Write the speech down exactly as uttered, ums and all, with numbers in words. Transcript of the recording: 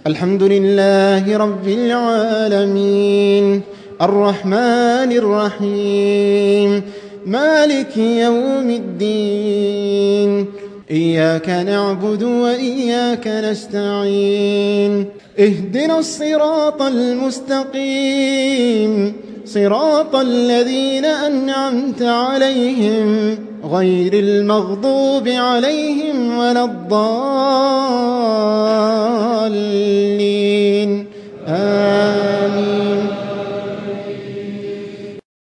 الحمد لله رب العالمين الرحمن الرحيم مالك يوم الدين إياك نعبد وإياك نستعين اهدنا الصراط المستقيم صراط الذين أنعمت عليهم غير المغضوب عليهم ولا الضالين آمين.